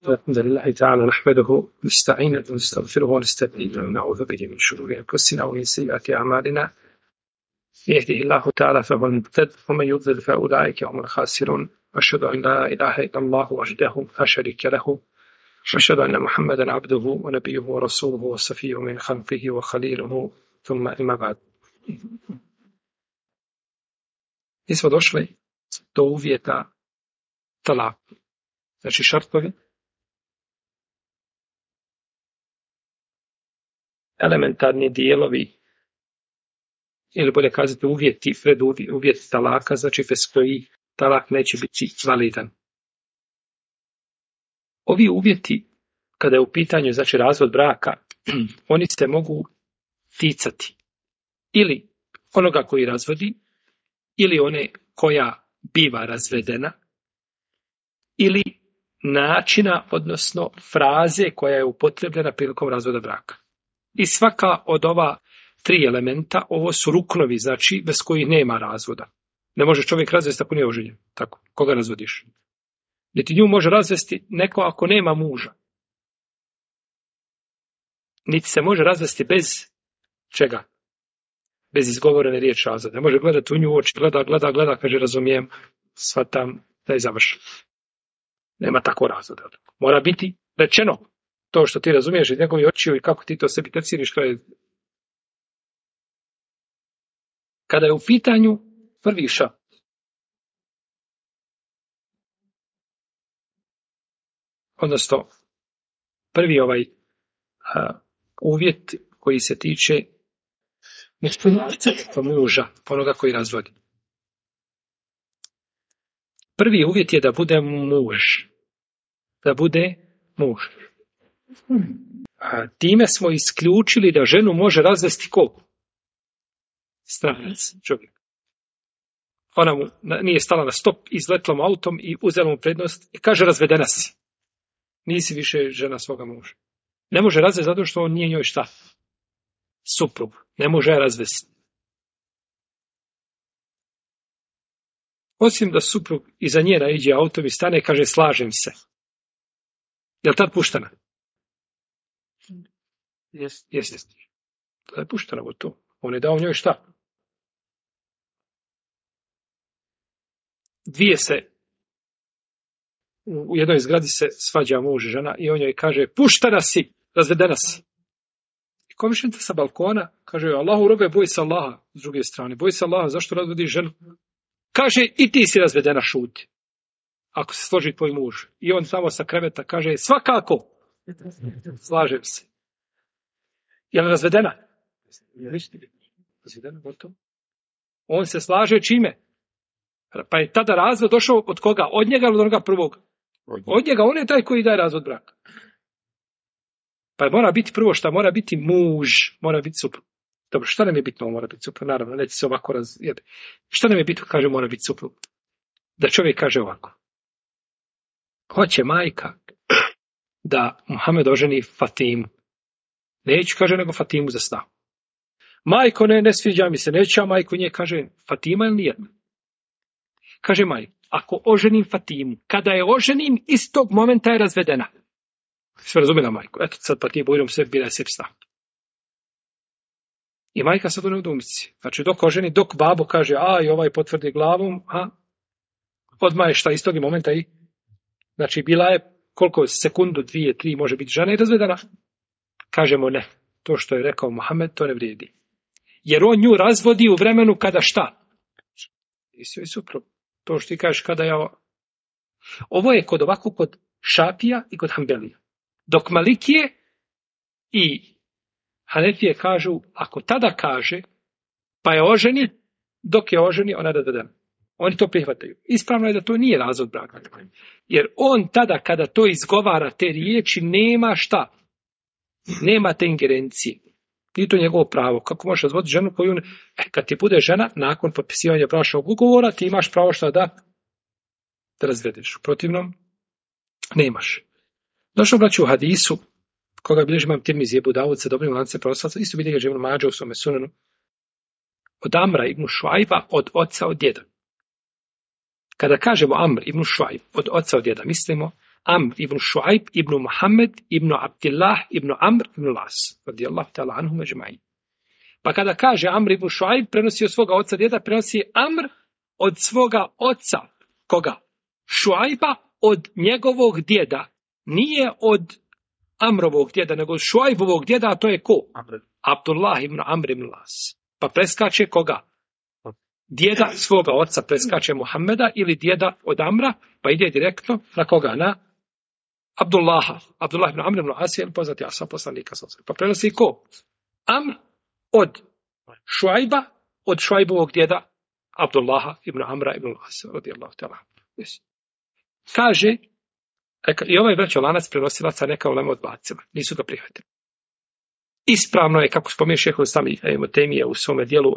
الحمد لله تعالى نحمده ونستعينه ونستغفره ونستهديه ونعوذ به من شرور أنفسنا ومن سيئات أعمالنا. يهده الله تعالى فهو المهتد ومن يضلل فأولئك هم الخاسرون. أشهد أن لا إله إلا الله وحده لا شريك له وأشهد أن محمدا عبده ونبيه ورسوله وصفيه من خلقه وخليله ثم أما بعد. Mi smo došli do uvjeta talaku, znači šartovi, elementarni dijelovi, ili bolje kazati uvjeti, uvjeti talaka, znači bez koji talak neće biti validan. Ovi uvjeti, kada je u pitanju znači razvod braka, oni se mogu ticati ili onoga koji razvodi, ili one koja biva razvedena, ili načina, odnosno fraze koja je upotrebljena prilikom razvoda braka. I svaka od ova tri elementa, ovo su ruknovi, znači bez kojih nema razvoda. Ne može čovjek razvesti ako nije oženjen. Tako, koga razvodiš? Niti nju može razvesti neko ako nema muža. Niti se može razvesti bez čega? Bez izgovorene riječi razvoda. Ne može gledati u nju oči, gleda, kaže razumijem, shvatam, da je završeno. Nema tako razvoda. Mora biti rečeno to što ti razumiješ iz njegovi oči i kako ti to sebi tefsiriš, to je. Kada je u pitanju prvi šart, odnosno prvi uvjet koji se tiče muža, onoga koji razvodi. Prvi uvjet je da bude muž. Da bude muž. Time smo isključili da ženu može razvesti ko? Stranac, čovjek. Ona mu nije stala na stop, izletla mu autom i uzela mu prednost i kaže razvedena si. Nisi više žena svoga muža. Ne može razvesti zato što on nije njoj šta? Suprug. Ne može razvesti. Osim da suprug iza nje naiđe autom i stane i kaže slažem se. Je li tad puštana? Jeste. To je puštana u to. On je dao njoj šta? Dvije se, u jednoj zgradi se svađa muž i žena i on joj kaže puštana si, razvedena si. I komšinca sa balkona kaže Allahu robe, boj se Allaha. S druge strane, boj se Allaha, zašto razvodiš ženu? Kaže i ti si razvedena, šuti. Ako se složi tvoj muž. I on samo sa kreveta kaže svakako. Slažem se. Je li razvedena? Razvedena, gotovo. On se slaže čime? Pa je tada razvod došao od koga? Od njega ili od onoga prvog? Od njega, on je taj koji daje razvod braka. Pa mora biti prvo šta? Mora biti muž, mora biti suprug. Dobro, šta nam je bitno? Mora biti suprug, naravno, neće se ovako razjede. Šta nam je bitno, kaže, mora biti suprug? Da čovjek kaže ovako. Hoće majka da Muhammed oženi Fatimu. Neću, kaže, nego Fatimu za snagu. Majko, ne sviđa mi se, neću ja majku nje, kaže, Fatima ili nijedna? Kaže majko, ako oženim Fatimu, kada je oženim, istog momenta je razvedena. Sve razumjela majko. Eto sad pa ti bojnom sve bila je sebi snagu. I majka sad u neudomici. Znači dok oženi, dok babo kaže, i ovaj potvrdi glavom, odmah je šta istog momenta i znači bila je koliko sekundu, 2, 3 može biti žena i razvedena. Kažemo ne. To što je rekao Muhammed, to ne vrijedi. Jer on nju razvodi u vremenu kada šta? I sve suprotno. To što ti kažeš kada ja. Ovo je kod Šafija i kod Hanbelija. Dok Malikije i Hanefije kažu, ako tada kaže, pa je oženi, dok je oženi, ona je razvedena. Oni to prihvataju. Ispravno je da to nije razvod braka. Jer on tada kada to izgovara te riječi nema šta? Nema te ingerencije. Nije to njegovo pravo. Kako možeš razvoditi ženu koju... kad ti bude žena, nakon potpisivanja bračnog ugovora, ti imaš pravo šta da razvedeš. U protivnom, nemaš. Došlo braću u hadisu, koga bilježi imam Tirmizi Ebu Davud sa dobrim lancem prenoslaca, isto bilježi Ibn Mađa u svome sunanu, od Amra ibn Šuajba, od oca od djeda. Kada kažemo Amr ibn Šuajb, od oca od djeda, mislimo Amr ibn Šuajb ibn Muhammed ibn Abdillah ibn Amr ibn Las. Radijallahu ta'ala anhum ejma'in. Pa kada kaže Amr ibn Šuajb, prenosi od svoga oca djeda, prenosi Amr od svoga oca. Koga? Šuajba od njegovog djeda. Nije od Amrovog djeda, nego od Šuajbovog djeda, a to je ko? Abdullah ibn Amr ibn Las. Pa preskače koga? Djeda svoga oca preskače Muhammeda ili djeda od Amra, pa ide direktno na koga? Na Abdullaha. Abdullah ibn Amr ibn Las je poznati ashab poslanika. Pa prenosi ko? Amr od Šuajba, od Šuajbovog djeda Abdullaha ibn Amra ibn Las. Radijallahu ta'ala. Kaže, i ovaj braćo lanac prenosilaca neka ulema odbacila. Nisu ga prihvatili. Ispravno je, kako spominje šejhul islam Ibn Tejmije u svome dijelu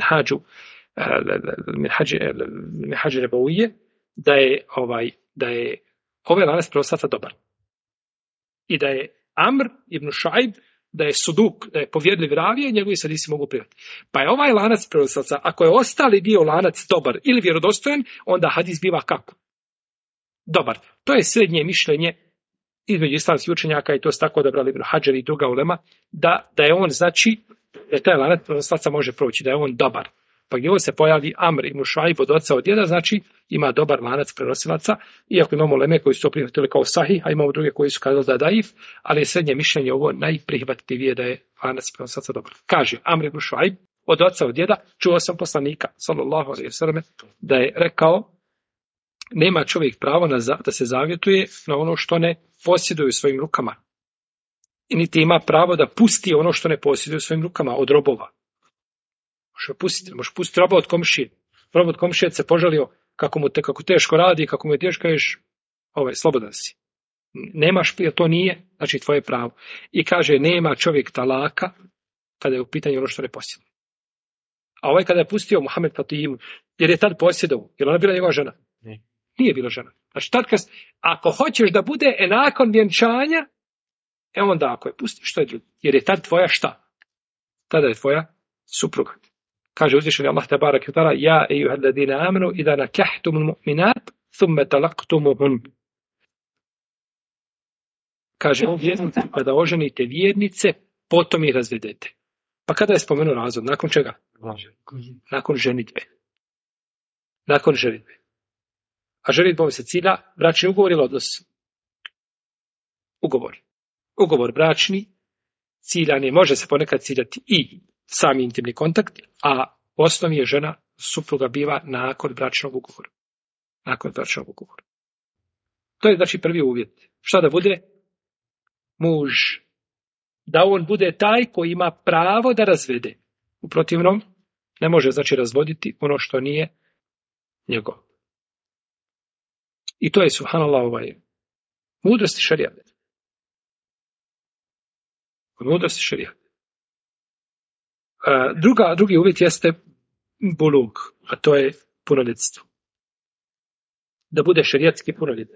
Minhađu Nebavije, da je ovaj lanac prenosilaca dobar. I da je Amr ibn Šuajb, da je suduk, da je povjerljiv ravija, njegovi se nisi mogu prihvatiti. Pa je ovaj lanac prenosilaca, ako je ostali dio lanac dobar ili vjerodostojan, onda hadis biva kako? Dobar. To je srednje mišljenje između islamskih učenjaka i to su tako odabrali Ibn Hadžar i druga ulema, da je on, znači, da taj lanac prenosilaca može proći, da je on dobar. Pa gdje on se pojavi Amr ibn Šuajb od oca od djeda, znači ima dobar lanac prenosilaca, iako imamo uleme koji su to prihvatili kao sahih, a imamo druge koji su kazali da je daif, ali je srednje mišljenje ovo najprihvatljivije da je lanac prenosilaca dobar. Kaže Amr ibn Šuajb od oca od djeda, čuo sam poslanika, sallallahu alejhi ve selleme, da je rekao: nema čovjek pravo da se zavjetuje na ono što ne posjeduje u svojim rukama. I niti ima pravo da pusti ono što ne posjeduje u svojim rukama od robova. Možeš pustiti roba od komšije. Rob od komšije se požalio kako teško radi, kako mu je teško, kažeš, slobodan si. Nemaš, to nije, znači tvoje pravo. I kaže, nema čovjek talaka kada je u pitanju ono što ne posjeduje. A kada je pustio Muhammed Fatimu, jer je tad posjedao, jer ona bila njegova žena? Nije bila žena. Znači, ako hoćeš da bude nakon vjenčanja, onda ako je pustiš, što je drugo? Jer je tad tvoja šta? Tada je tvoja supruga. Kaže uzvišeni Allah tebarak ve taala: ja ejuhalladina amanu idha nakahtumul mu'minat thumma talaqtumuhun. Kaže vjernici, kada oženite vjernice, potom ih razvedete. Pa kada je spomenuo razvod? Nakon čega? Nakon ženitbe. Nakon ženitbe. A ženitbom se cilja bračni ugovor ili odnos? Ugovor bračni ciljan je, može se ponekad ciljati i sami intimni kontakt, a u osnovi je žena, supruga biva nakon bračnog ugovora. Nakon bračnog ugovora. To je znači prvi uvjet. Šta da bude? Muž. Da on bude taj koji ima pravo da razvede. U protivnom, ne može znači razvoditi ono što nije njegovo. I to je, subhanallah, mudrosti šerijata. Mudrosti šerijata. Drugi uvjet jeste bulug, a to je punoljetstvo. Da bude šerijatski punoljetan.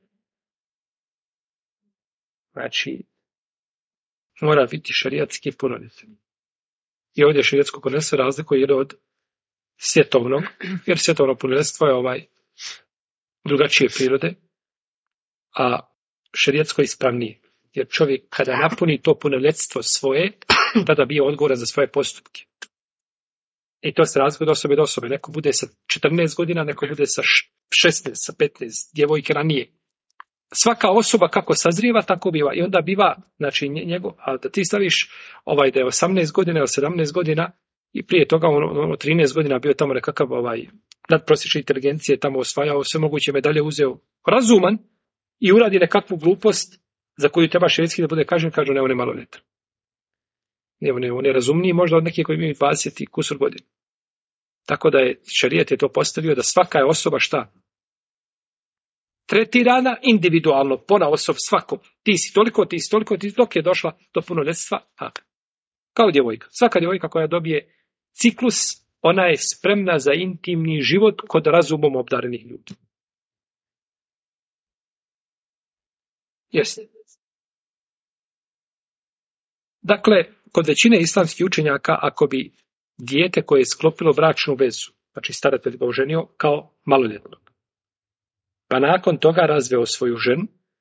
Znači, mora biti šerijatski punoljetan. I ovdje šerijatsko punoljetstvo razlikuje od svjetovnog, jer svjetovno punoljetstvo je drugačije prirode, a šerijatsko ispravnije. Jer čovjek kada napuni to punoljetstvo svoje, tada bio odgovoran za svoje postupke. I to se razlikuje od osobe do osobe. Neko bude sa 14 godina, neko bude sa 16, sa 15, djevojke ranije. Svaka osoba kako sazrijeva, tako biva. I onda biva, znači a da ti staviš da je 18 godina ili 17 godina i prije toga 13 godina bio tamo nekakav nadprosječne inteligencije, tamo osvajao sve moguće medalje, uzeo razuman i uradi nekakvu glupost za koju treba šerijatski da bude kažnjen, kažu ne, on je maloljetan. On je razumniji možda od nekih koji imaju 20 i kusur godina. Tako da je šerijat je to postavio da svaka je osoba šta? Tretirana individualno, ponaosob svakom. Ti si toliko, dok je došla do punoljetstva. Kao djevojka. Svaka djevojka koja dobije ciklus, ona je spremna za intimni život kod razumom obdarenih ljudi. Jeste. Dakle, kod većine islamskih učenjaka, ako bi dijete koje je sklopilo bračnu vezu, znači staratelj ga oženio kao maloljetnog, pa nakon toga razveo svoju ženu,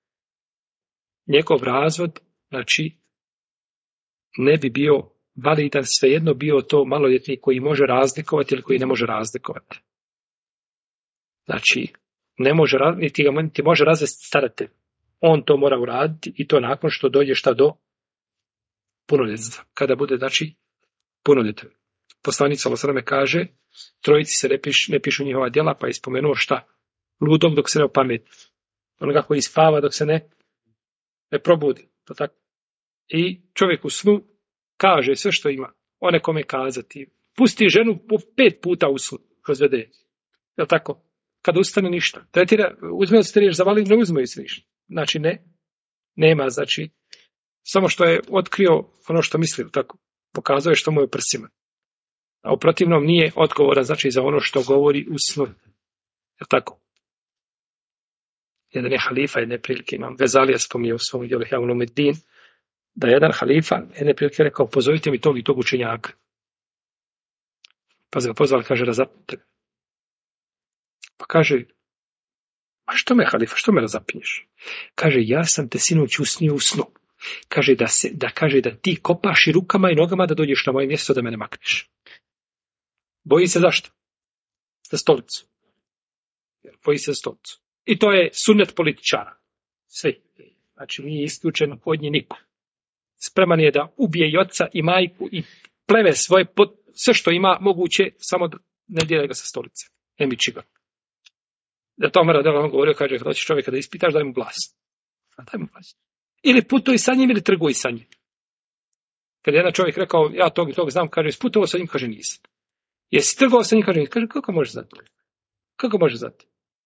njegov razvod, znači, ne bi bio validan, svejedno bio to maloljetnik koji može razlikovati ili koji ne može razlikovati. Znači, ne može, niti može razvesti staratelj. On to mora uraditi i to nakon što dođe šta do punoljetstva. Kada bude, znači, punoljetan. Poslanik sallallahu alejhi ve sellem kaže, trojici se ne pišu njihova djela, pa je spomenuo šta? Ludom dok se ne opameti. Onoga koji spava dok se ne probudi. To tako. I čovjek u snu kaže sve što ima. O nekome kazati. Pusti ženu po 5 puta u snu. Razvede. Jel tako? Kada ustane ništa. Tretira, uzme se riječ zavali, ne uzme se ništa. Znači nema, znači, samo što je otkrio ono što misli, tako. Pokazuje što mu je u prsima. A u protivnom nije odgovoran, znači, za ono što govori u snu. Jel tako? Jedan je halifa, jedne prilike, imam Vezalija spominje u svom djelu Ihya Ulumuddin, da je jedan halifa jedne prilike rekao, pozovite mi tog i tog učenjaka. Pa se ga pozvali, kaže, razapnite. Pa kaže, a što me halifa, što me razapinješ? Kaže, ja sam te sinoć usnio u snu. Kaže da ti kopaš i rukama i nogama da dođeš na moje mjesto da mene makneš. Boji se zašto? Za stolicu. Boji se za stolicu. I to je sunnet političara. Svi. Znači nije isključen od nje niko. Spreman je da ubije i oca i majku i pleve svoje, sve što ima moguće, samo da ne dijele ga sa stolice. Ne miči ga. Da to Omer on govorio, kaže, kada hoćeš čovjeka da ispitaš, daj mu glas. Daj mu glas. Ili putuj sa njim ili trguj sa njim. Kad je jedan čovjek rekao, ja tog i tog znam, kaže, putovao sa njim, kaže, nisam. Jesi trgovao sa njim, kaže, nisam. Kaže, kako može znati? Kako može znati?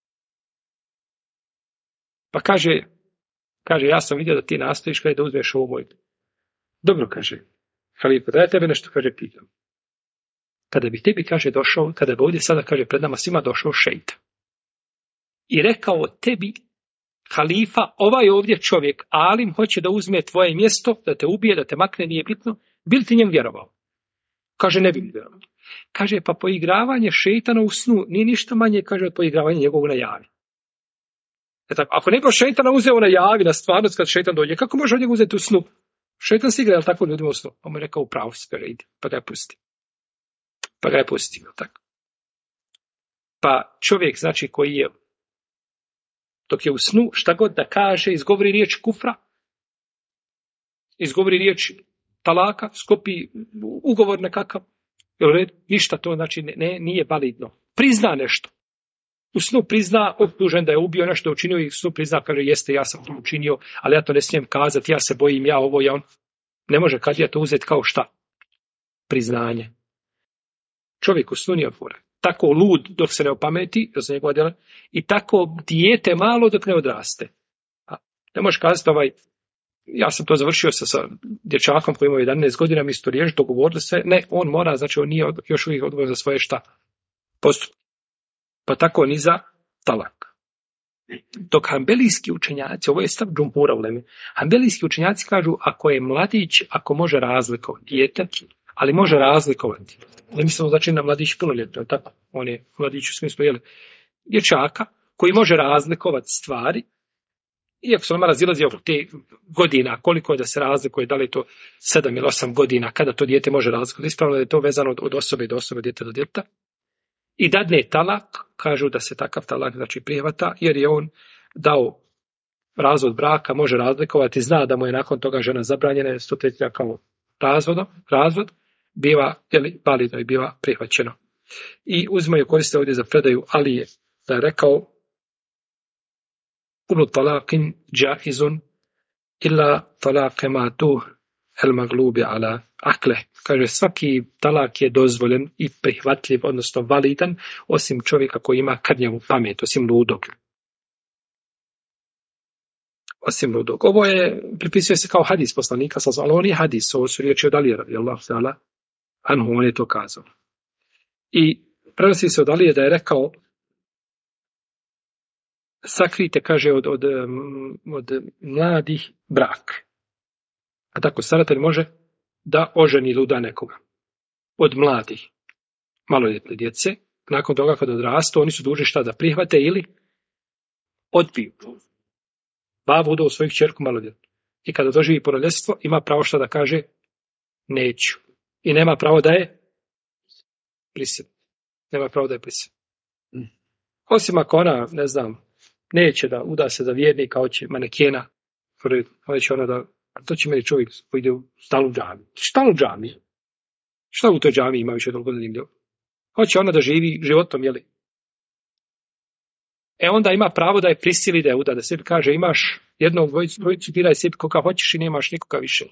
Pa kaže, ja sam vidio da ti nastojiš kada da uzmeš ovo moje. Dobro, kaže, halifa, da ja tebe nešto, kaže, pitam. Kada bi tebi, kaže, došao, kada bi ovdje sada, kaže, pred nama svima došao šejtan. I rekao tebi, halifa, ovaj ovdje čovjek, alim, hoće da uzme tvoje mjesto, da te ubije, da te makne, nije bitno, bi li ti njem vjerovao? Kaže, ne bi mi vjerovao. Kaže, pa poigravanje šejtana u snu nije ništa manje, kaže, od poigravanja njegovog na javi. Ako neko šejtana uzeo na javi, na stvarnost, kad šejtan dođe, kako može od njega uzeti u snu? Šejtan se igra, ali tako ljudima u snu. Pa mu je rekao, upravo si, kaže, ide, pa ga je pusti. Tako. Pa čovjek, znači, koji je, dok je u snu, šta god da kaže, izgovori riječ kufra, izgovori riječ talaka, skopi ugovor nekakav, ništa to, znači, nije validno. Prizna nešto. U snu prizna, optužen da je ubio nešto, učinio i u snu prizna, kaže, jeste, ja sam to učinio, ali ja to ne smijem kazati, ja se bojim, ja ovo, ja on. Ne može kad ja to uzeti kao šta? Priznanje. Čovjek u snu nije odgovoran. Tako lud dok se ne opameti, i tako dijete malo dok ne odraste. Ne možeš kazati ja sam to završio sa dječakom koji ima 11 godina, mi su to riješili, dogovorili se, ne, on mora, znači on nije još uvijek odgovoran za svoje šta? Postupke. Pa tako ni za talak. Dok hanbelijski učenjaci, ovo je stav džumhura uleme, hanbelijski učenjaci kažu, ako je mladić, ako može razlikovati, dijete, ali može razlikovati. Ne mislimo znači na mladić punoljetno, tako? On je mladić u smislu, dječaka koji može razlikovati stvari, iako se nama razilazi oko te godina, koliko je da se razlikuje, da li je to 7 ili 8 godina, kada to dijete može razlikovati, ispravno da je to vezano od osobe do osobe, dijete do djeteta. I dadne talak, kažu da se takav talak znači prihvata, jer je on dao razvod braka, može razlikovati, zna da mu je nakon toga žena zabranjena, jer se to tretira kao razvod, biva validno i biva prihvaćeno. I uzimaju koriste ovdje za predaju Alije, da je rekao kullu talakin jaizun illa talake ma tu el maglubi ala akle. Kaže, svaki talak je dozvoljen i prihvatljiv, odnosno validan, osim čovjeka koji ima krnjavu pamet, osim ludog. Ovo pripisuje se kao hadis poslanika, ali on je hadis, ovo su riječi od Alije, radijallahu ta'ala anhu, on je to kazao. I prenosi se od Alije da je rekao, sakrite, kaže, od mladih brak. A tako staratelj može da oženi luda nekoga. Od mladih, maloljetne djece, nakon toga kada odrastu, oni su dužni šta da prihvate ili odbiju. Babo udao svoju kćerku maloljetnu. i kada doživi punoljetstvo, ima pravo šta da kaže neću. I nema pravo da je prisiljen. Nema pravo da je prisiljen. Osim ako ona, ne znam, neće da uda se za vjernika, hoće manekena, hoće ona da, to će meni čovjek koji ide u stalnu džamiju. Stalnu džamiju. Šta u toj džamiji ima više toliko zanimljivo? Hoće ona da živi životom, jeli? Onda ima pravo da je prisili da je uda, da sebi kaže imaš jednog dvojicu, biraj sebi koga hoćeš i nemaš nikoga više.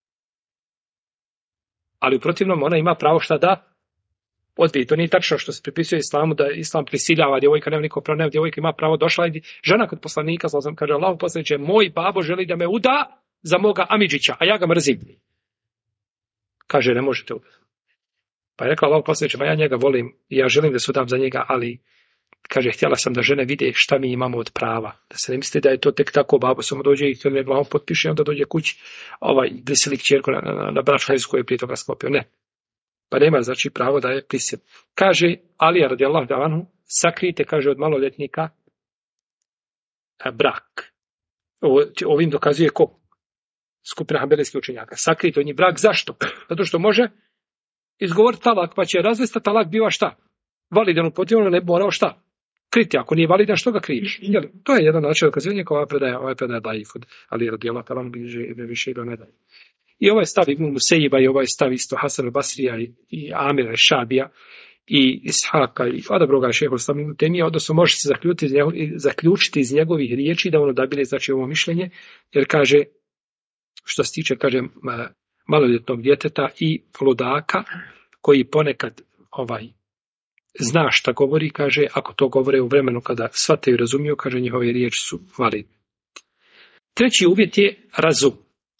Ali u protivnom ona ima pravo šta da odbije. To nije tačno što se pripisuje islamu da islam prisiljava djevojka, nema niko pravo, nema djevojka ima pravo, došla i žena kod poslanika, kaže Allahu poslaniče, moj babo želi da me uda za moga amidžića, a ja ga mrzim. Kaže, ne možete udati. Pa je rekla Allahu poslaniče, ja njega volim i ja želim da se udam za njega, ali kaže, htjela sam da žene vide šta mi imamo od prava. Da se ne misli da je to tek tako, babo samo dođe i to me glavom potpiše i onda dođe kući glisili kćerku na bračnu koju je prije toga sklopio. Ne. Pa nema znači pravo da je prisiljen. Kaže Alija radijallahu anhu, sakrijte, kaže, od maloljetnika brak. Ovim dokazuje ko? Skupina hanbelijskih učenjaka. Sakrijte od njih brak. Zašto? Zato što može izgovoriti talak, pa će razvesta, talak biva šta? Validan u protivnom ne morao šta? Kriti, ako nije validan, što ga kriviš? To je jedan način dokazivanja koja ovaj predaje daif od Ali radijallahu ta'ala anhu više ne daje. I ovaj stav Ibn Musejiba i ovaj stav isto Hasan al-Basrija i Amira Šabija i Ishaka i odabroga šejha Ibn Temija, odnosno može se zaključiti iz njegovih riječi da on odabire znači ovo mišljenje, jer kaže, što se tiče, kaže, maloljetnog djeteta i ludaka koji ponekad zna šta govori, kaže, ako to govore u vremenu kada shvataju i razumiju, kaže, njihove riječi su validne. Treći uvjet je razum.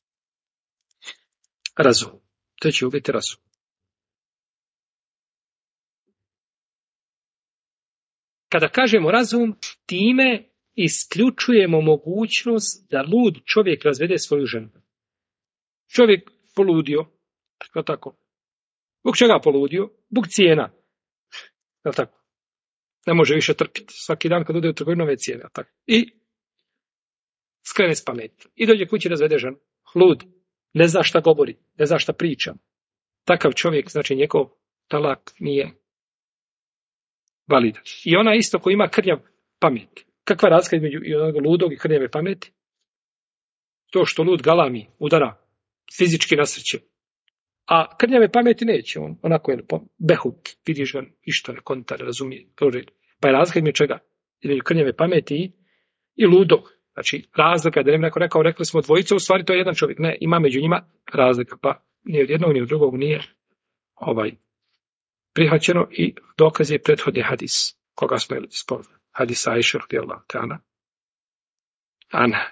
Razum. Treći uvjet je razum. Kada kažemo razum, time isključujemo mogućnost da lud čovjek razvede svoju ženu. Čovjek poludio, tako. Zbog čega poludio? Zbog cijena. Tako. Ne može više trpiti. Svaki dan kad ode u trgovinu nove cijene. Tako. I skrene s pameti. I dođe kući i razvede ženu. Lud. Ne zna šta govori. Ne zna šta priča. Takav čovjek, znači njegov talak nije validan. I ona isto ko ima krnjav pamet. Kakva je razlika između ludog i krnjave pameti? To što lud galami, udara, fizički nasrće. A krnjave pameti neće. Onako je behuk. Vidiš ga, ništa ne konta, ne razumije. Pa je razlika između čega? Između krnjave pameti i ludog. Znači, razlika, da ne bi neko rekao, rekli smo dvojica, u stvari to je jedan čovjek. Ne, ima među njima razlika. Pa ni od jednog, ni od drugog nije prihvaćeno i dokaz je prethodni hadis. Koga smo spomenuli? Hadis Ajše radijallahu ta'ala anha.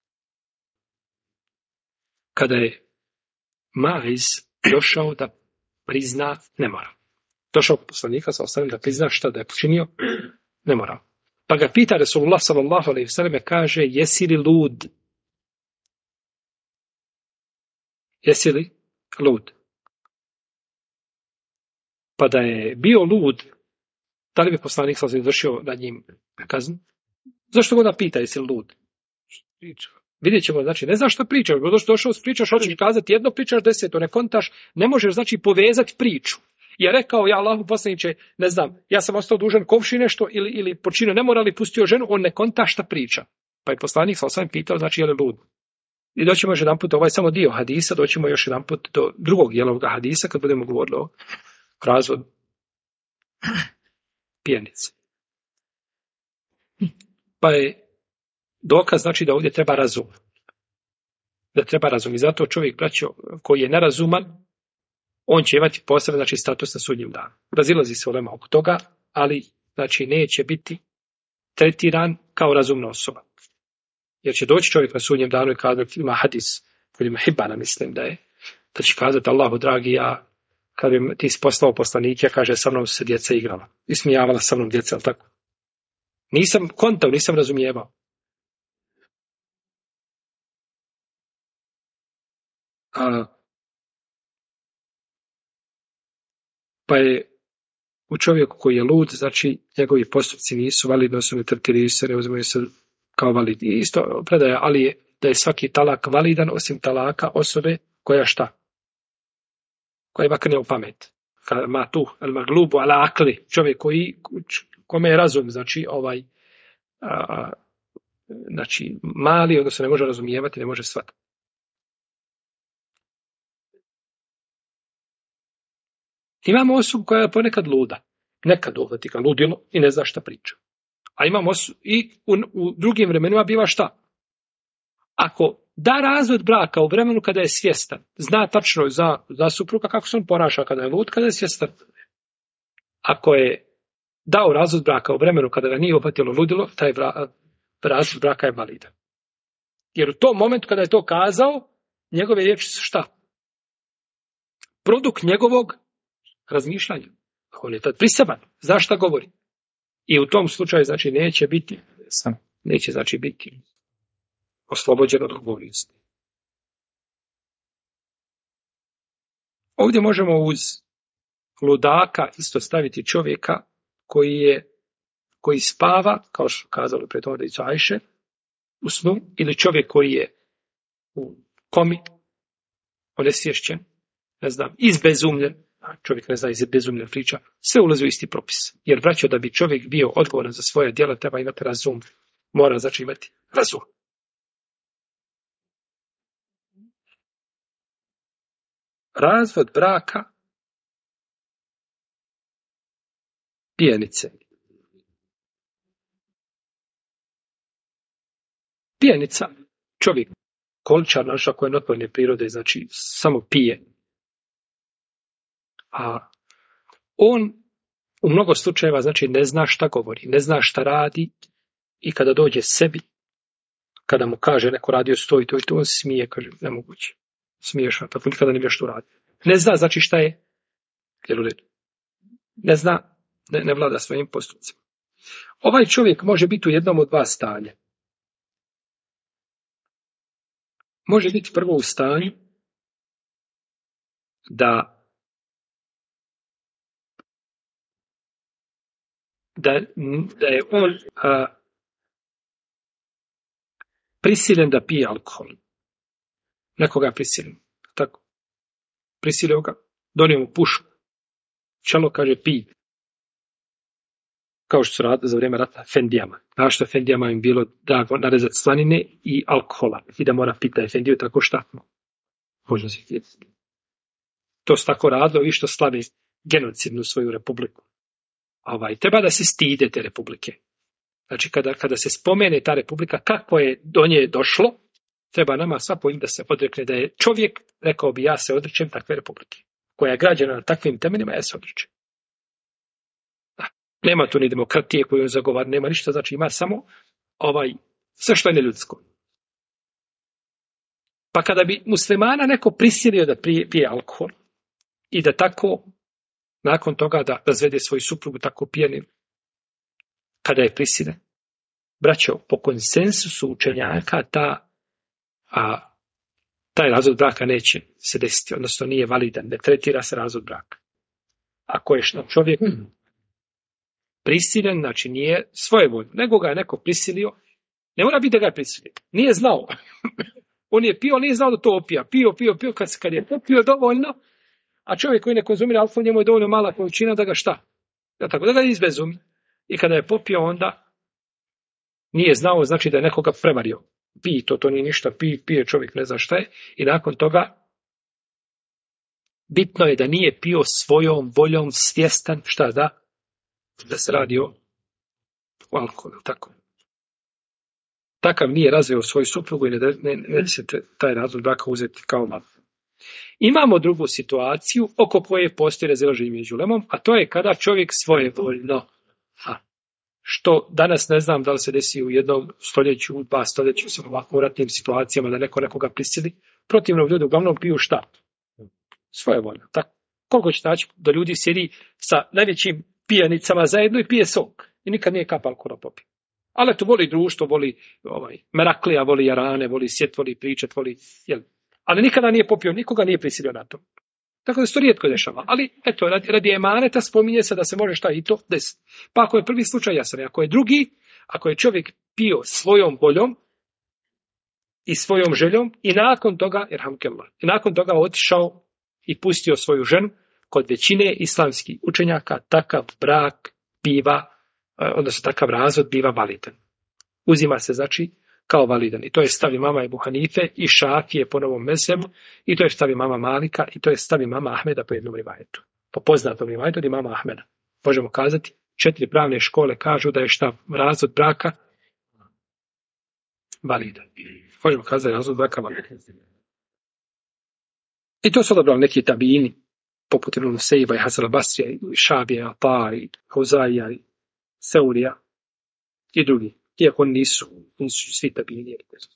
Kada je Maiz došao da prizna nemoral. Došao poslanika sa ostalim da prizna šta da je počinio nemoral. Pa ga pita Resulullah sallallahu alejhi ve selleme, kaže, jesi li lud? Jesi li lud? Pa da je bio lud, da li bi poslanik sallallahu alejhi ve selleme izvršio nad njim kaznu? Zašto ga onda pita jesi li lud? Vidjet ćemo, znači, ne znaš što pričaš, došao pričaš, hoćeš kazati jedno, pričaš 10, ne kontaš, ne možeš, znači, povezati priču. Je rekao, ja Allahu poslaniče, ne znam, ja sam ostao dužan komši nešto ili počinio nemoral i pustio ženu, on ne konta šta priča. Pa je poslanik sam pitao, znači, je li lud? I doćemo još jedan put, ovaj samo dio hadisa, doćemo još jedan put do drugog dijela ovoga hadisa, kad budemo govorili o razvodu pijanice. Pa je dokaz, znači, da ovdje treba razum. Da treba razum. I zato čovjek, braćo, koji je nerazuman, on će imati posebno, znači, status na sudnjem danu. Razilazi se ulema oko toga, ali, znači, neće biti tretiran kao razumna osoba. Jer će doći čovjek na sudnjem danu i kazati, ima hadis, koji ima Hibana, mislim da će kazati, Allahu dragi, kad bi ti poslao poslanike, kaže, sa mnom se djeca igrala. Ismijavala sa mnom djeca, ali tako? Nisam kontao, nisam razumijevao. Pa je u čovjeku koji je lud, znači njegovi postupci nisu validni, su ne tretiraju se, ne uzimaju se kao validni. Isto predaje Ali da je svaki talak validan osim talaka osobe koja šta? Koja je vakrnja u pamet. Ma tu, al maglubu ala akli, čovjek kome je razum, znači znači mali, odnosno ne može razumijevati, ne može shvatiti. Imamo osobu koja je ponekad luda, nekad uhvati ga ludilo i ne zna šta priča. A imamo i u drugim vremenima biva šta? Ako da razvod braka u vremenu kada je svjestan, zna tačno za supruga kako se on ponaša kada je lud, kada je svjestan. Ako je dao razvod braka u vremenu kada ga nije uhvatilo ludilo, taj razvod braka je validan. Jer u tom momentu kada je to kazao, njegove riječi su šta? Produkt njegovog razmišljanja. On je tad priseban. Zna šta govori? I u tom slučaju znači neće biti oslobođen od odgovornosti. Ovdje možemo uz ludaka isto staviti čovjeka koji spava, kao što kazali pred ovdjeicu Ajše, u snu, ili čovjek koji je u komi, onesvješćen, ne znam, izbezumljen, čovjek ne zna izbezumljen priča, sve ulazi u isti propis. Jer braćo, da bi čovjek bio odgovoran za svoje djela, treba imati razum. Mora znači imati razum. Razvod braka pijanice. Pijanica, čovjek, količar naša koja je notorne prirode, znači samo pije. A on u mnogo slučajeva znači ne zna šta govori, ne zna šta radi i kada dođe sebi, kada mu kaže neko radio sto i to, on smije, kaže nemoguće. Smiješ, tako nikada ne bi što radi. Ne zna znači šta je. Ne zna, ne vlada svojim postupcima. Ovaj čovjek može biti u jednom od dva stanja. Može biti prvo u stanju da je on prisiljen da pije alkohol. Nekoga je prisiljen. Tako. Prisilio ga, donio mu pušku. Čelo kaže pij. Kao što su radili za vrijeme rata Efendijama. Znaš što Efendijama im bilo da narezati slanine i alkohola. I da mora pita Efendiju tako šta. Možda se htjeti. To su tako radilo i što slavi genocidnu svoju republiku. Treba da se stide te republike. Znači kada se spomene ta republika, kako je do nje došlo, treba nama svako da se odrekne da je čovjek, rekao bi ja se odričem takve republike, koja je građena na takvim temeljima, ja se odričem. Nema tu ni demokratije koju on zagovara, nema ništa, znači ima samo sve što je neljudsko. Pa kada bi muslimana neko prisilio da pije alkohol i da tako nakon toga da razvede svoju suprugu tako pijenu, kada je prisilen, braćo, po konsensusu učenjaka taj razvod braka neće se desiti, odnosno nije validan, ne tretira se razvod braka. Ako je što čovjek prisilen, znači nije svojevoljno, nego ga je neko prisilio, ne mora biti da ga je prisilio, nije znao. On je pio, nije znao da to opija, pio, kad je popio dovoljno, a čovjek koji ne konzumira alkohol, njemu je dovoljno mala količina da ga šta? Da ga izbezumi. I kada je popio, onda nije znao, znači da je nekoga prevario. Pije to nije ništa, pije čovjek, ne zna šta je. I nakon toga, bitno je da nije pio svojom voljom svjestan, šta da se radi o alkoholu. Tako. Takav nije razveo svoju suprugu i ne se taj razvod braka uzeti kao malo. Imamo drugu situaciju oko koje postoji razilaženje među ulemom, a to je kada čovjek svojevoljno, što danas ne znam da li se desi u jednom stoljeću, u 2 stoljeću, sa ovako u ratnim situacijama da nekoga prisili, protivno ljudi uglavnom piju šta? Svojevoljno. Tako. Koliko će naći da ljudi sjedi sa najvećim pijanicama zajedno i pije sok i nikad nije kap alkohola popio. Ali to voli društvo, voli meraklija, voli jarane, voli sjet, voli pričat, ali nikada nije popio, nikoga nije prisilio na to. Tako da se to rijetko dešava. Ali, eto, radi emaneta spominje se da se može šta i to desiti. Pa ako je prvi slučaj jasan, ako je drugi, ako je čovjek pio svojom voljom i svojom željom i nakon toga otišao i pustio svoju ženu. Kod većine islamskih učenjaka takav brak biva, odnosno takav razvod biva validan. Uzima se znači kao validan. I to je stav imama Ebu Hanife i Šafije po novom mezhebu, i to je stav imama Malika, i to je stav imama Ahmeda po jednom rivajetu. Po poznatom rivajetu od imama Ahmeda. Možemo kazati, 4 pravne škole kažu da je razvod braka validan. Možemo kazati da je razvod braka validan. I to su odabrali neki tabini, poput Ibn Sejba i Hasan al-Basrija, i Šabija, Ata, i Huzaija, i Seurija i drugi. Iako nisu svi tabini.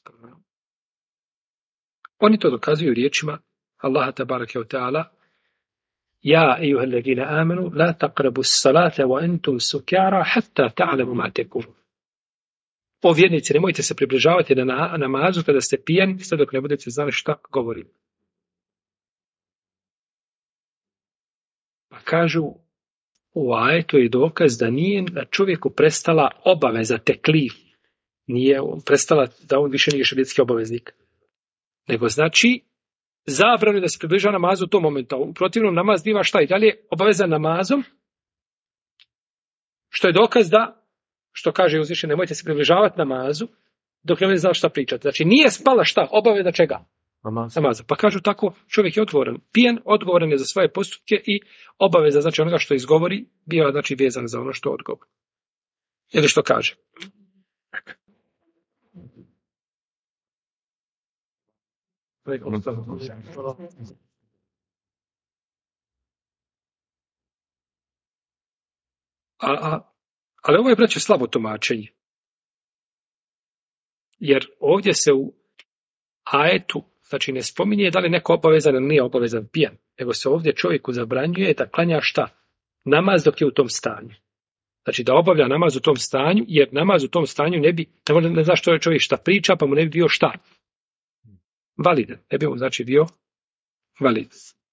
Oni to dokazuju riječima Allaha tabaraka wa ta'ala: Ja, ejuhallazina amanu, la taqrabu s-salata wa antum sukara hatta ta'lamu ma taqulun. O vjernici, nemojte se približavati na namazu kada ste pijani, sve dok ne budete znali šta govorim. Pa kažu, u ajetu je dokaz da nije na čovjeku prestala obaveza teklif. Nije prestala da on više nije šerijatski obaveznik. Nego znači zabranu da se približava namazu u tom momentu. U protivnom namaz biva šta i dalje obavezan namazom, što je dokaz da, što kaže uzvišeni, nemojte se približavati namazu dok ne znao šta pričati. Znači nije spala šta, obaveza čega? Namaza. Pa kažu tako, čovjek je odgovoran. Pijan odgovoran je za svoje postupke i obaveza, znači onoga što izgovori, bio znači vezan za ono što odgovori. Ili što kaže. Ali ovo je, braćo, slabo tumačenje. Jer ovdje se u ajetu, znači ne spominje da li neko obavezan ili nije obavezan pijan, nego se ovdje čovjeku zabranjuje da klanja šta? Namaz dok je u tom stanju. Znači da obavlja namaz u tom stanju, jer namaz u tom stanju ne zna što je čovjek šta priča, pa mu ne bi bio šta? Validan. Ne bi mu znači bio validan.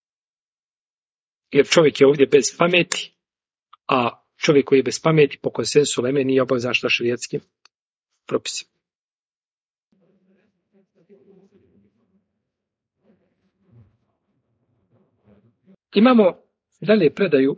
Jer čovjek je ovdje bez pameti, a čovjek koji je bez pameti po konsensu uleme nije obavezan šta šerijetskim propisima. Imamo dalje predaju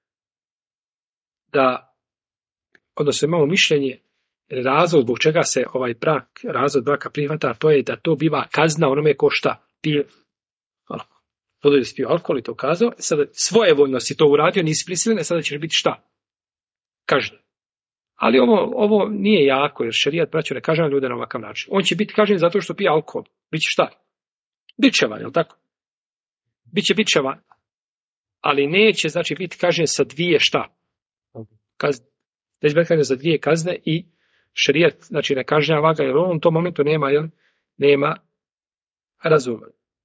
odnosno imamo mišljenje, razlog zbog čega se ovaj razvod braka prihvata, to je da to biva kazna onome ko šta pije alkohol. To je spio alkohol i to kazao, sada svojevoljno si to uradio, nisi prisiljen, sada će biti šta? Kažnjen. Ali ovo nije jako, jer šerijat, braćo, ne kažnjava ljude na ovakav način. On će biti kažnjen zato što pije alkohol. Biće šta? Bičevan, je li tako? Biće bičevan. Ali neće, znači, biti kažnjen sa 2 šta? Kazne. Neće biti kažnjen za 2 kazne i šerijat, znači, ne kažnjava ga, jer on u tom momentu nema razuma.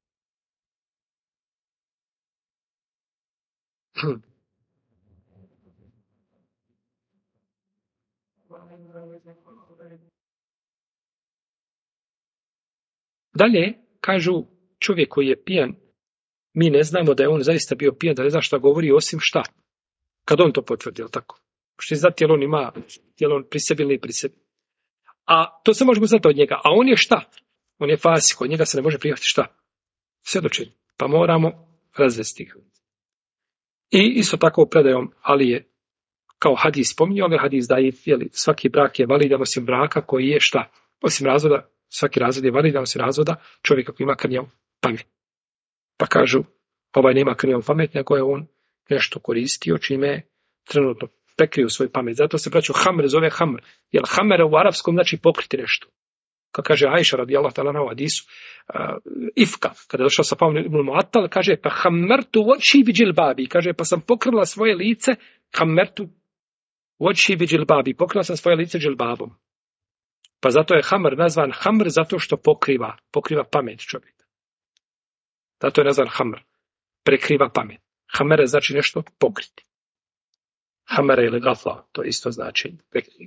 Dalje, kažu, čovjek koji je pijan, mi ne znamo da je on zaista bio pijan, da ne zna šta govori, osim šta. Kad on to potvrdi, je li tako? Što je znati, je li on pri sebi ili ne pri sebi. A to se možemo znati od njega. A on je šta? On je fasik, od njega se ne može prihvatiti šta? Svjedočenje. Pa moramo razvesti ga. I isto tako predajom, ali je kao hadis spominjao, ali hadis da je svaki brak je validan osim braka koji je šta? Osim razvoda, svaki razvod je validan osim razvoda čovjeka koji ima krnjavu pamet. Pa kažu, ovaj nema krnjavu pamet, nego je on nešto koristio čime je trenutno prekrio svoj pamet. Zato se braćo hamr zove hamr. Jer hamr u arapskom znači pokriti nešto. Kao kaže Ajša radijallahu ta'ala na hadisu Ifka, kada je došao sa Pavlom ibn Mu'attal, kaže pa hamrtu wajhi bi džilbabi, kaže pa sam pokrila svoje lice, hamrtu wajhi bi džilbabi, pokrila sam svoje lice džilbabom. Pa zato je hamr nazvan hamr zato što pokriva pamet čovjeka. Zato je nazvan hamr, prekriva pamet. Hamr znači nešto pokriti. Hamr ili gafla, to je isto značenje.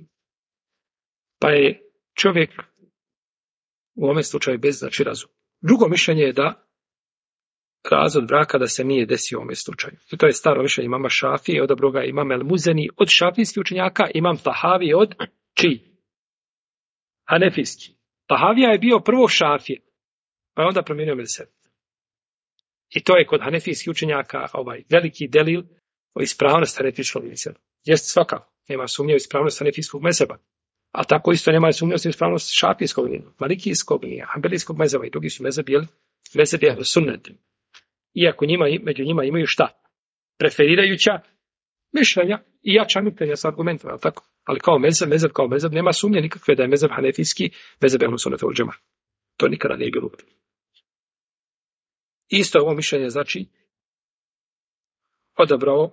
Pa je čovjek u ovome slučaju bez znači razum. Drugo mišljenje je da razvod braka da se nije desio u ovome slučaju. I to je staro mišljenje imama Šafije, odabro ga imam El-Muzeni od šafijskih učenjaka, imam Tahavi od čiji? Hanefijski. Tahavija je bio prvo šafije, pa je onda promijenio mezheb. I to je kod hanefijskih učenjaka veliki delil o ispravnosti hanefijskog mezheba. Jeste svakako, nema sumnje u ispravnost hanefijskog mezheba. A tako isto nema sumnje u ispravnost šafijskog, malikijskog, hanbelijskog mezheba i drugi su mezhebi ahlu sunnet. Iako među njima imaju šta? Preferirajuća mišljenja i jača mišljenja s argumentima, tako? Ali kao mezheb kao mezheb, nema sumnje nikakve da je mezheb hanefijski, mezheb ahlu sunnet ul džema. To nikada nije bilo. Isto ovo mišljenje znači odabrao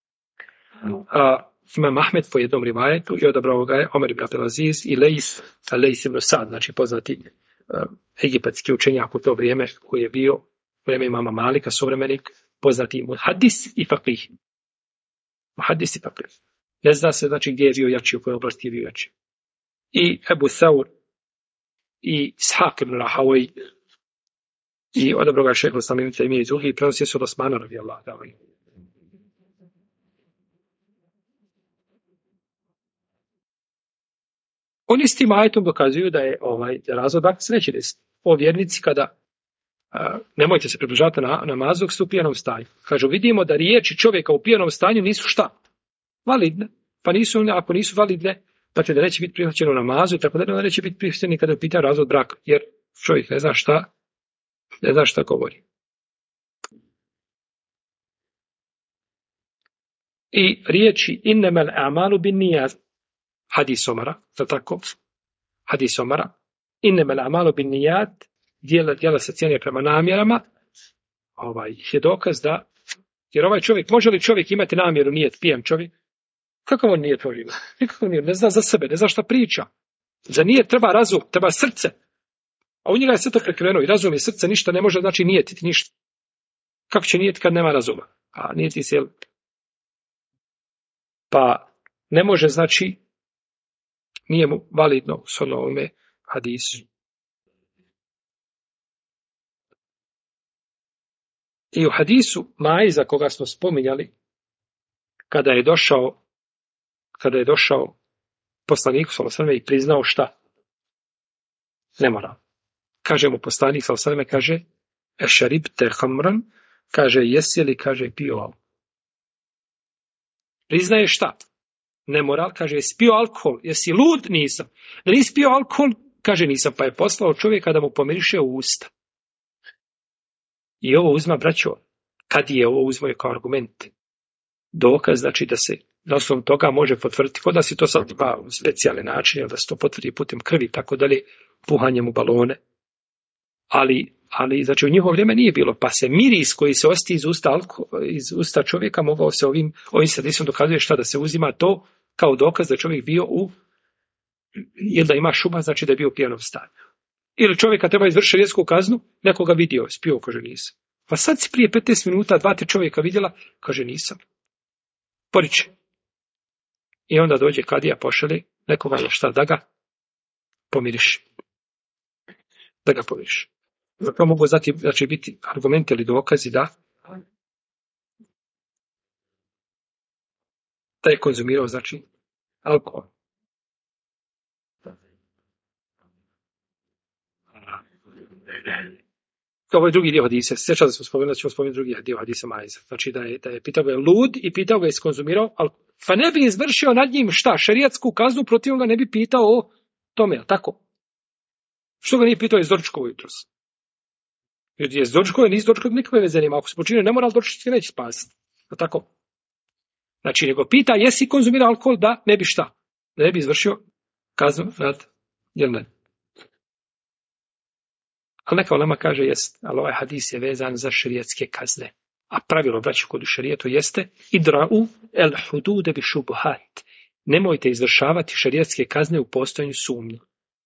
Imam Ahmed po jednom rivajetu i odabrao ga je Omer ibn Abdelaziz i Lejs ibn Sad, znači poznati egipatski učenjak u to vrijeme koji je bio vrijeme imama Malika, suvremenik, poznati muhadis i faqih. Muhadis i faqih. Ne zna se znači gdje je bio jači, u kojoj oblasti je bio jači. I Ebu Thawr i Ishaq ibn Rahawaj i odabrao ga šejh Islam ibn Tejmije i drugi prenosi su od Osmana radijallahu ta'ala. Oni s tim ajetom dokazuju da je razlog brak se neće desiti. O vjernici kada nemojte se približavati na namazu dok ste u pijanom stanju. Kažu, vidimo da riječi čovjeka u pijanom stanju nisu šta? Validne. Pa ako nisu validne, znači da neće biti prihvaćeno namazu i tako da neće biti prihvaćeno kada je pitao razlog braka. Jer čovjek ne zna šta govori. I riječi innemel a'malu bin nijaz. Hadis Omara, tako? Hadis Omara. Innemel a'malu bin nijad, djela se cijene prema namjerama, je dokaz da, jer može li čovjek imati namjeru, nijet, pijan čovjek? Kakav on nijet može imati? Nikakav nijet, ne zna za sebe, ne zna šta priča. Za nijet treba razum, treba srce. A u njega je sve to prekriveno i razum i srce ništa ne može, znači nijetiti ništa. Kako će nijet kad nema razuma? A nijeti se, pa ne može, znači, nije mu validno s onome hadisu. I u hadisu Maiza koga smo spominjali, kada je došao poslanik sallallahu alejhi ve sellem i priznao šta? Ne mora. Kaže mu poslanik sallallahu alejhi ve sellem, kaže ešaribte hamran, kaže jesi li, kaže pio. Priznaje šta? Nemoral, kaže jesi pio alkohol, jesi lud, nisam. Da nisi pio alkohol, kaže nisam, pa je poslao čovjeka da mu pomiriše u usta. I ovo uzma, braćo, kad je ovo uzmo je kao argument. Dokaz, znači da se na osnovu toga može potvrditi, kod nas je to sad specijalne načine, da se to potvrdi putem krvi, tako dalje, puhanjem u balone. Ali, znači u njihovo vrijeme nije bilo, pa se miris koji se osti iz usta čovjeka mogao se ovim hadisom dokazuje šta da se uzima to kao dokaz da čovjek bio ili da ima šuma, znači da je bio u pijanom stanju. Ili čovjeka treba izvršiti šerijsku kaznu, nekoga vidio, spio, kaže nisam. Pa sad si prije 15 minuta 2-3 čovjeka vidjela, kaže nisam. Poriče. I onda dođe kadija, pošalje nekoga šta da ga pomiriš. Da ga pomiriš. Zato mogu znači biti argumenti ili dokazi da je konzumirao, znači, alkohol. Ovo je drugi dio hadisa. Sjeća da smo spomenuli drugi dio hadisa Maiza. Znači da je pitao ga je lud i pitao ga je iskonzumirao, ali pa ne bi izvršio nad njim šta? Šerijatsku kaznu, protiv ga ne bi pitao o tome, tako? Što ga nije pitao iz doručkova jutros? Jer je iz doručkova, nije iz doručkova nikakve veze nema. Ako se počinio nemoral, doručak se neće spasiti. Tako? Znači, nego pita, jesi konzumirao alkohol? Da, ne bi šta? Ne bi izvršio kaznu nad, jel ne? Ali neka ulema kaže jest, ali ovaj hadis je vezan za šerijatske kazne. A pravilo, braću, kod u šerijetu jeste idra'u el hudude bi šubuhat. Nemojte izvršavati šerijatske kazne u postojanju sumnje.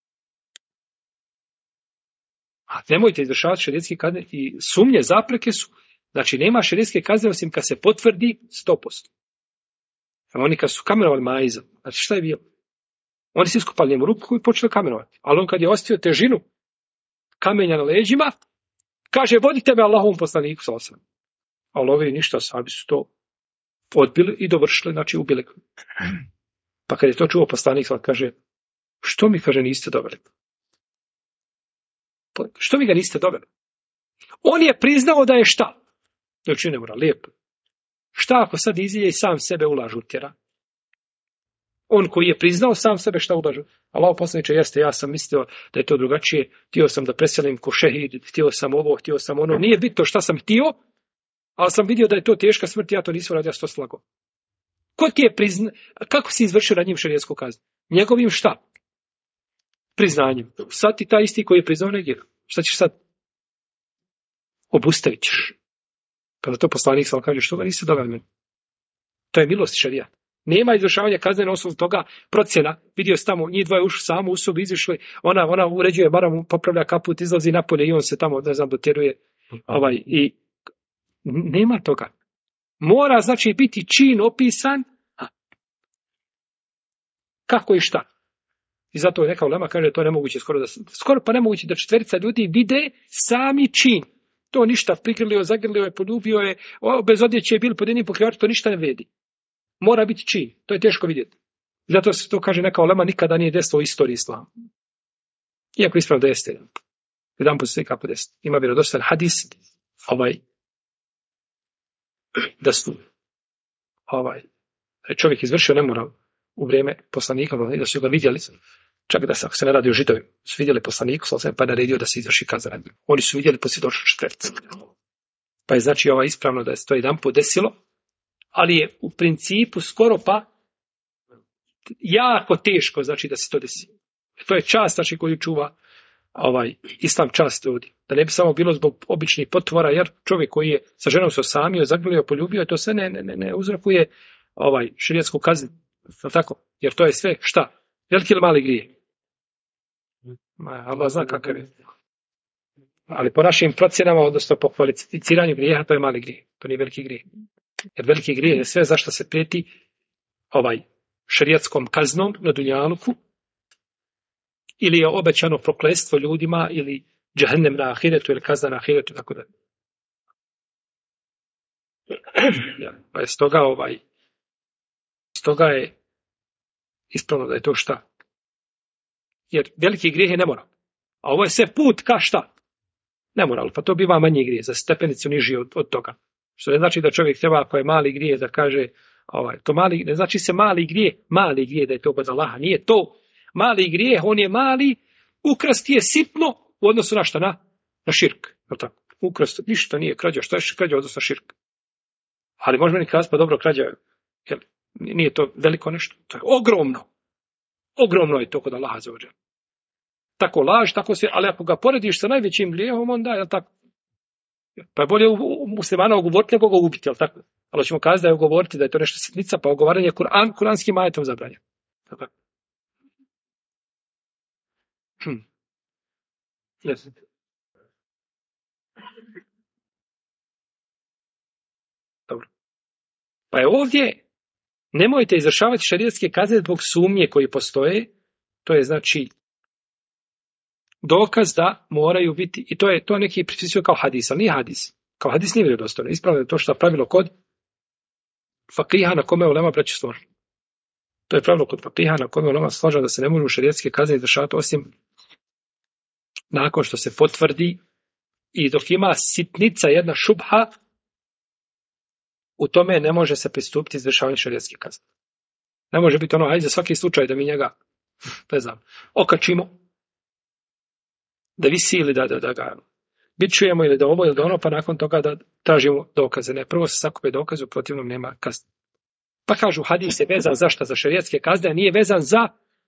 A nemojte izvršavati šerijatske kazne i sumnje, zapreke su. Znači, nema šerijatske kazne osim kad se potvrdi 100%. A oni kad su kamenovali Maiza, znači šta je bilo? Oni su iskopali njemu ruku i počeli kamenovati. Ali on kad je ostio težinu kamenja na leđima, kaže, vodite me Allahovom poslaniku, sallallahu alejhi ve sellem. Ali ovi ništa, sahabi su to odbili i dovršili, znači ubili. Pa kad je to čuo poslanik, kaže, što mi, kaže, niste doveli? Što mi ga niste doveli? On je priznao da je šta? Znači ne mora, lijepo. Šta ako sad iziđe i sam sebe ulažu tjera? On koji je priznao sam sebe šta ulažu? Allah poslaniče, jeste, ja sam mislio da je to drugačije, htio sam da preselim ko šehid, htio sam ovo, htio sam ono, nije bitno šta sam htio, ali sam vidio da je to teška smrt, ja to nisam radio, ja sam to slago. Ko ti je kako si izvršio nad njim šerijetsku kaznu? Njegovim šta? Priznanjem. Sad ti taj isti koji je priznao negira. Šta ćeš sad? Obustavit ćeš. Pa da to poslanik sam kaže, što ga niste doveli meni? To je milost šerijat. Nema izvršavanja kazne na osnovu toga procjena. Vidio se tamo, njih dvoje ušli samo u sobu, izišli, ona uređuje, baram popravlja kaput, izlazi napolje i on se tamo, ne znam, dotjeruje. I nema toga. Mora, znači, biti čin opisan kako i šta. I zato je neka ulema kaže, to je nemoguće skoro pa nemoguće da 4 ljudi vide sami čin. To ništa prigrlio, zagrlio je, poljubio je, bez odjeće je bili pod jednim pokrivačem, to ništa ne vidi. Mora biti čin. To je teško vidjeti. Zato se to kaže neka ulema nikada nije desilo u istoriji islama. Iako ispravno da jeste. Jedan put se kako desiti. Ima vjerodostojan hadis, da su čovjek izvršio nemoral u vrijeme poslanika, da su ga vidjeli, čak da se, ako se ne radi o židovima, su vidjeli poslaniku, pa je naredio da se izvrši kazna. Oni su vidjeli poslije došli 4. Pa je znači ispravno da se to jedan put desilo, ali je u principu skoro pa jako teško znači da se to desi. To je čast znači koju čuva islam čast ljudi. Da ne bi samo bilo zbog običnih potvora, jer čovjek koji je sa ženom se osamio, zagrlio, poljubio, to sve ne uzrokuje šerijetsku kaznu. Tako? Jer to je sve šta? Veliki ili mali grije? Allah zna kakav je. Ali po našim procjenama, odnosno po kvalificiranju grijeha, to je mali grije. To nije veliki grije. Jer veliki grije je sve zašto se prijeti šerijetskom kaznom na dunjaluku, ili je obećano prokletstvo ljudima, ili džehennem na ahiretu, ili kazna na ahiretu, tako da. Pa je stoga je ispravno da je to šta? Jer veliki grijeh je nemoral. A ovo je sve put ka šta? Nemoral. Pa to biva manji grijeh, za stepenicu niži od toga. Što ne znači da čovjek treba, ako je mali grijeh, da kaže, to mali, ne znači se mali grijeh da je to od Allaha. Nije to. Mali grijeh, on je mali, ukrast je sitno u odnosu na šta? Na širk. Ukrast, ništa nije krađa. Što je krađa odnosno na širk? Ali može meni kazati, pa dobro, krađa je. Nije to veliko nešto. To je ogromno. Ogromno je to kod Allaha zaođer. Tako laž, tako sve, ali ako ga porediš sa najvećim grijehom, onda, je li tako? Pa je bolje u muslimana ugovoriti nego ga ubiti, je li tako? Ali ćemo kazati da je ugovoriti, da je to nešto sitnica, pa ugovaranje kuranskim ajetom zabranjeno. Tako. Yes. Dobro. Pa je ovdje, nemojte izvršavati šerijetske kazne zbog sumnje koji postoje, to je znači dokaz da moraju biti, i to neki pripisuju kao hadis, ali nije hadis. Kao hadis nije vjerodostojno. Ispravno je to što je pravilo kod fakiha na kome ulema braći složno. To je pravilo kod fakiha na kome ulema složno da se ne može šerijetske kazne izvršavati osim nakon što se potvrdi i dok ima sitnica jedna šubha, u tome ne može se pristupiti izvršavanju šerijetske kazne. Ne može biti ajde za svaki slučaj da mi njega, ne znam, okačimo, da visi ili da ga bičujemo ili da ovo ili da ono, pa nakon toga da tražimo dokaze. Ne, prvo se sakupe dokaze, u protivnom nema kazne. Pa kažu, hadis je vezan za šta? Za šerijetske kazne, a nije vezan za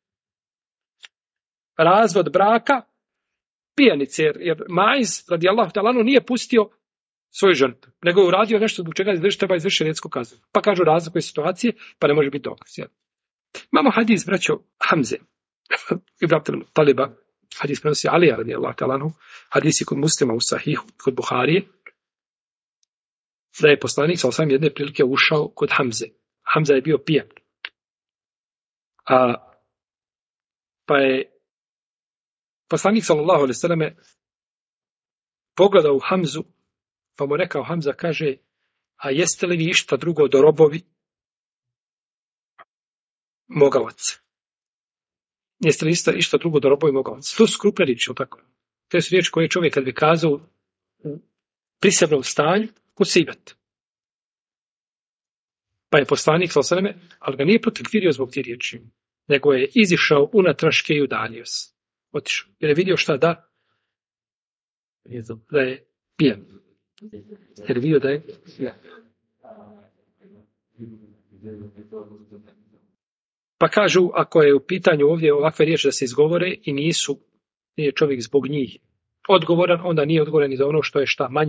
razvod braka pijanice, jer Maiz, radijallahu ta'ala, nije pustio svoju ženu, nego je uradio nešto zbog čega treba izvršiti šerijetsku kaznu. Pa kažu razlikuje situacije, pa ne može biti dokaz. Imamo hadis, braćo Hamze, Ibn Abdul Taliba, hadis prenosi Alija, radijallahu ta'ala, hadis je kod Muslima u Sahihu, kod Buharije, da je poslanik sa osam jedne prilike ušao kod Hamze. Hamza je bio pijan. Pa je poslanik sallallahu alejhi ve selleme pogledao u Hamzu, pa mu rekao, Hamza kaže, a jeste li vi išta drugo do robovi moga oca? Jeste li išta drugo do robovi moga oca? To su krupne riječi, tako? te su riječi koje čovjek kad bi kazao u prisebnom stanju, musibet. Pa je poslanik sallallahu, ali ga nije protekvirio zbog tih riječi, nego je izišao unatraške i udaljio se. Otišao. Jer je vidio šta da je pijen. Jer je vidio da je pijen. Pa kažu, ako je u pitanju ovdje ovakve riječi da se izgovore i nije čovjek zbog njih odgovoran, onda nije odgovoran i za ono što je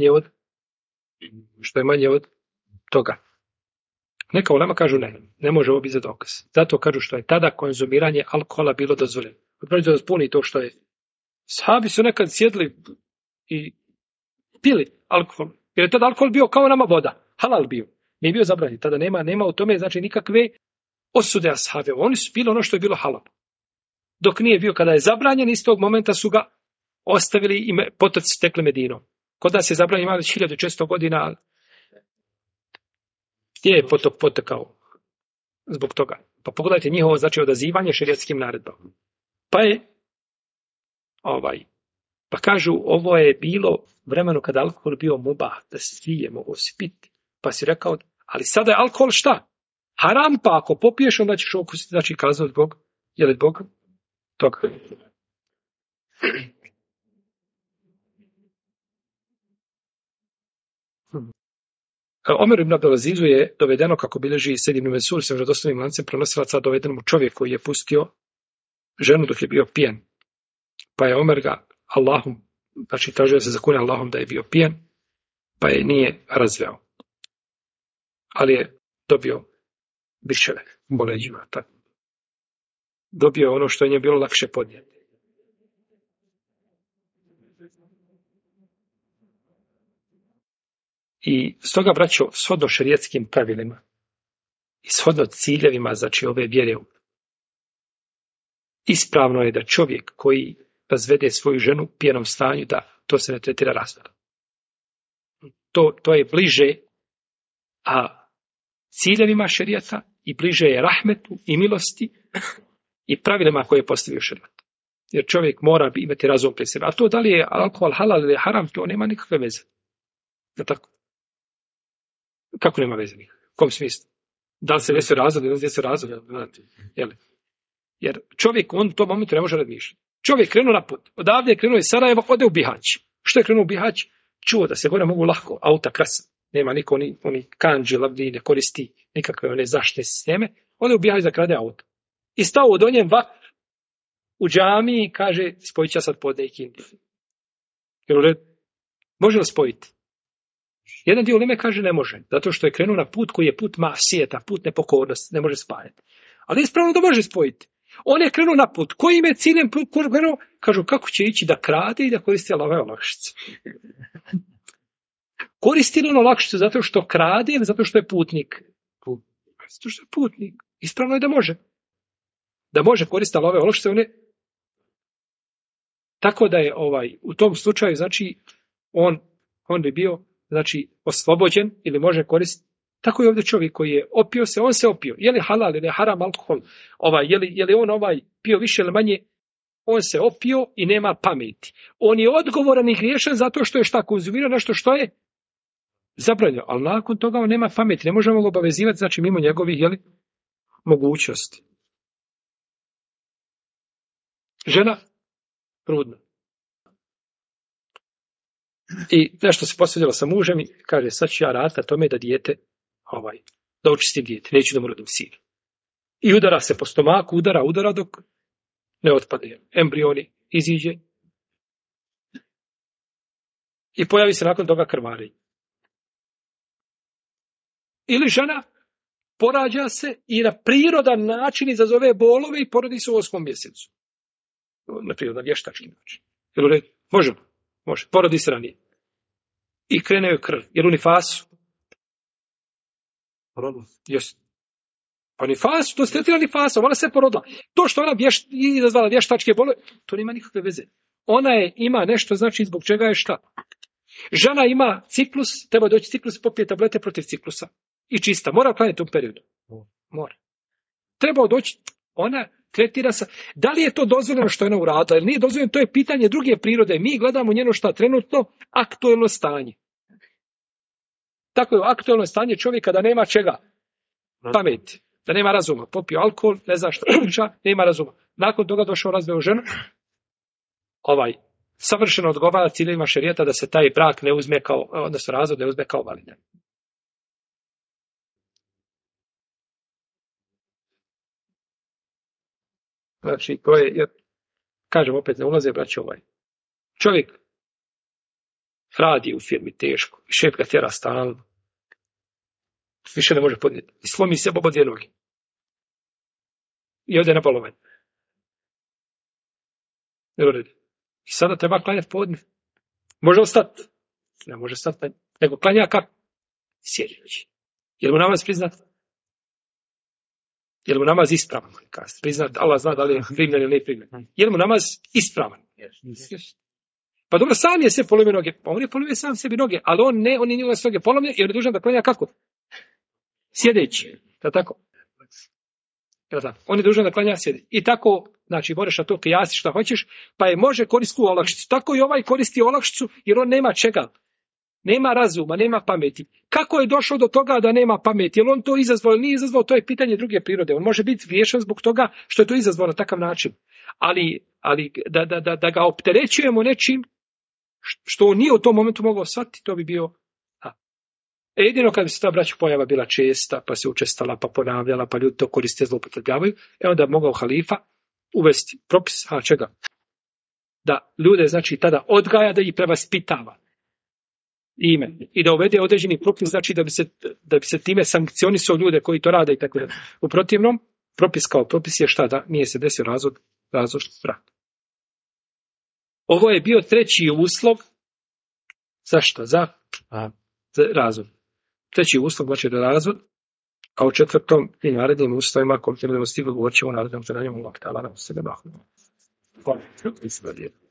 manje od toga. Neka ulema kažu ne može ovo biti za dokaz. Zato kažu što je tada konzumiranje alkohola bilo dozvoljeno. Odpravi da puni to što je. Sahabi su nekad sjedli i pili alkohol. Jer je tada alkohol bio kao nama voda. Halal bio. Nije bio zabranjen. Tada nema u tome znači nikakve osude ashabe. Oni su pili ono što je bilo halal. Dok nije bio kada je zabranjen, iz tog momenta su ga ostavili i potoci tekli Medinom. Kod nas je zabranjen ima već 1400 godina. Gdje je potok potekao zbog toga? Pa pogledajte njihovo znači odazivanje šerijatskim naredbama. Pa kažu ovo je bilo vremenu kada alkohol bio mubah, da svi je mogo piti. Pa si rekao, ali sada je alkohol šta? Haram, pa ako popiješ onda ćeš okusiti, znači kazao zbog toga. Omer ibn Abdelazizu je dovedeno, kako bilježi Sejid ibn Mesur, sa vjerodostojnim lancem prenosilaca, dovedenom čovjek koji je pustio ženu dok je bio pijen. Pa je Omer ga Allahom, znači tražio se zakunio Allahom da je bio pijen, pa je nije razveo. Ali je dobio biševe u leđima. Dobio ono što je nje bilo lakše podnijeti. I stoga, braćo, shodno šerijetskim pravilima i shodno ciljevima, znači ove vjere, ispravno je da čovjek koji razvede svoju ženu u pijenom stanju, da to se ne tretira razvodom. To je bliže ciljevima šerijata i bliže je rahmetu i milosti i pravilima koje je postavio šerijat. Jer čovjek mora imati razum pri sebi. A to da li je alkohol halal ili haram, to nema nikakve veze. Da tako? Kako nema veze? U kom smislu? Da li se desio razlog ili ne desio razlog? Jer čovjek on u tom momentu ne može razmišljati. Čovjek krenuo na put. Odavde je krenuo iz Sarajeva, ode u Bihać. Što je krenuo u Bihać? Čuo da se gore mogu lahko auta krasiti. Nema niko oni kanđi, lavdi, ne koristi nikakve one zaštitne sisteme. Ode u Bihać da krade auto. I stao od onjem vakf u džamiji i kaže spojit će sad podne i kindi. Može li spojiti? Jedan dio uleme kaže ne može, zato što je krenuo na put koji je put masijeta, put nepokornosti, ne može spajati. Ali ispravno da može spojiti. On je krenuo na put. Kojim je ciljem krenuo? Kažu kako će ići da krade i da koristi Allahove olakšice. Koristi li on olakšicu zato što krade ili zato što je putnik? Zato što je putnik. Ispravno je da može. Da može koristiti Allahove olakšice. Tako da je u tom slučaju, znači, on bi bio znači oslobođen ili može koristiti. Tako je ovdje čovjek koji je opio se, on se opio. Je li halal ili haram alkohol? Je li on pio više ili manje? On se opio i nema pameti. On je odgovoran i griješan zato što je šta konzumirao nešto što je zabranjeno. Ali nakon toga on nema pameti. Ne možemo ga obavezivati, znači mimo njegovih mogućnosti. Žena trudna. I nešto se posvađala sa mužem i kaže, sad ću ja raditi na tome da dijete, da očistim dijete, neću da mu rodim sin. I udara se po stomaku, udara dok ne otpade. Embrioni iziđe i pojavi se nakon toga krvarenje. Ili žena porađa se i na prirodan način izazove bolove i porodi se u 8. mjesecu. Na prirodan, vještački način. Može, porodi se ranije. I krene joj krv. Jer u nifasu? Porodila. Pa nifasu, to se tretira nifasom, ona se porodila. To što ona izazvala vještačke bolove, to nema nikakve veze. Ona ima nešto, znači zbog čega je šta? Žena ima ciklus, treba doći ciklus, popije tablete protiv ciklusa. I čista. Mora klanjati u periodu? Mora. Treba doći, ona tretira se. Da li je to dozvoljeno što je ona uradila ili nije dozvoljeno, to je pitanje druge prirode. Mi gledamo njeno šta trenutno aktuelno stanje. Tako je aktuelno stanje čovjeka da nema čega? Pameti. Da nema razuma. Popio alkohol, ne zna što priča, nema razuma. Nakon toga došao razveo ženu. Savršeno odgovara ciljevima šerijata da se taj brak ne uzme kao, odnosno razvod ne uzme kao validan. Znači, to je, jer, kažem opet, ne ulaze, braće, čovjek radi u firmi teško, šef ga tjera stalno, više ne može podnijeti, i slomi se oba dvije noge. I ode na bolovanje. I sada treba klanjati podne. Može ostati? Ne može stati, nego klanja kako? Sjedeći. Je li mu namaz priznat? Je li mu namaz ispravan? Priznat, Allah zna da li je primljen ili ne primljen. Je li mu namaz ispravan? Pa dobro, sam je sve polomio noge. Pa on je polomio sam sebi noge, ali on nije njegove noge polomio i on je dužan da klanja kako? Sjedeći. Da tako? On je dužan da klanja sjedeći. I tako, znači, možeš na to kijasi šta hoćeš, pa je može koristiti olakšicu. Tako i ovaj koristi olakšicu jer on nema čega. Nema razuma, nema pameti. Kako je došao do toga da nema pameti? Je li on to izazvao ili nije izazvao? To je pitanje druge prirode. On može biti griješan zbog toga što je to izazvao na takav način. Ali da ga opterećujemo nečim što on nije u tom momentu mogao shvatiti, to bi bio... Jedino kad bi se ta braća pojava bila česta, pa se učestala, pa ponavljala, pa ljudi to koriste, zloupotrebljavaju, onda bi mogao halifa uvesti propis, čega? Da ljude, znači, tada odgaja, da ih prevaspitava ime i da uvede određeni propis, znači da bi se time sankcionisao ljude koji to rade i tako da. U protivnom, propis kao propis je šta? Da nije se desio razvod braka. Ovo je bio treći uslov. Zašto? Za razvod. Treći uslov, znači da razvod, a u četvrtom i narednim uslovima, ako budemo stigli, govorit ćemo o narednom predanju Allah ta'ala na sebe. Hvala.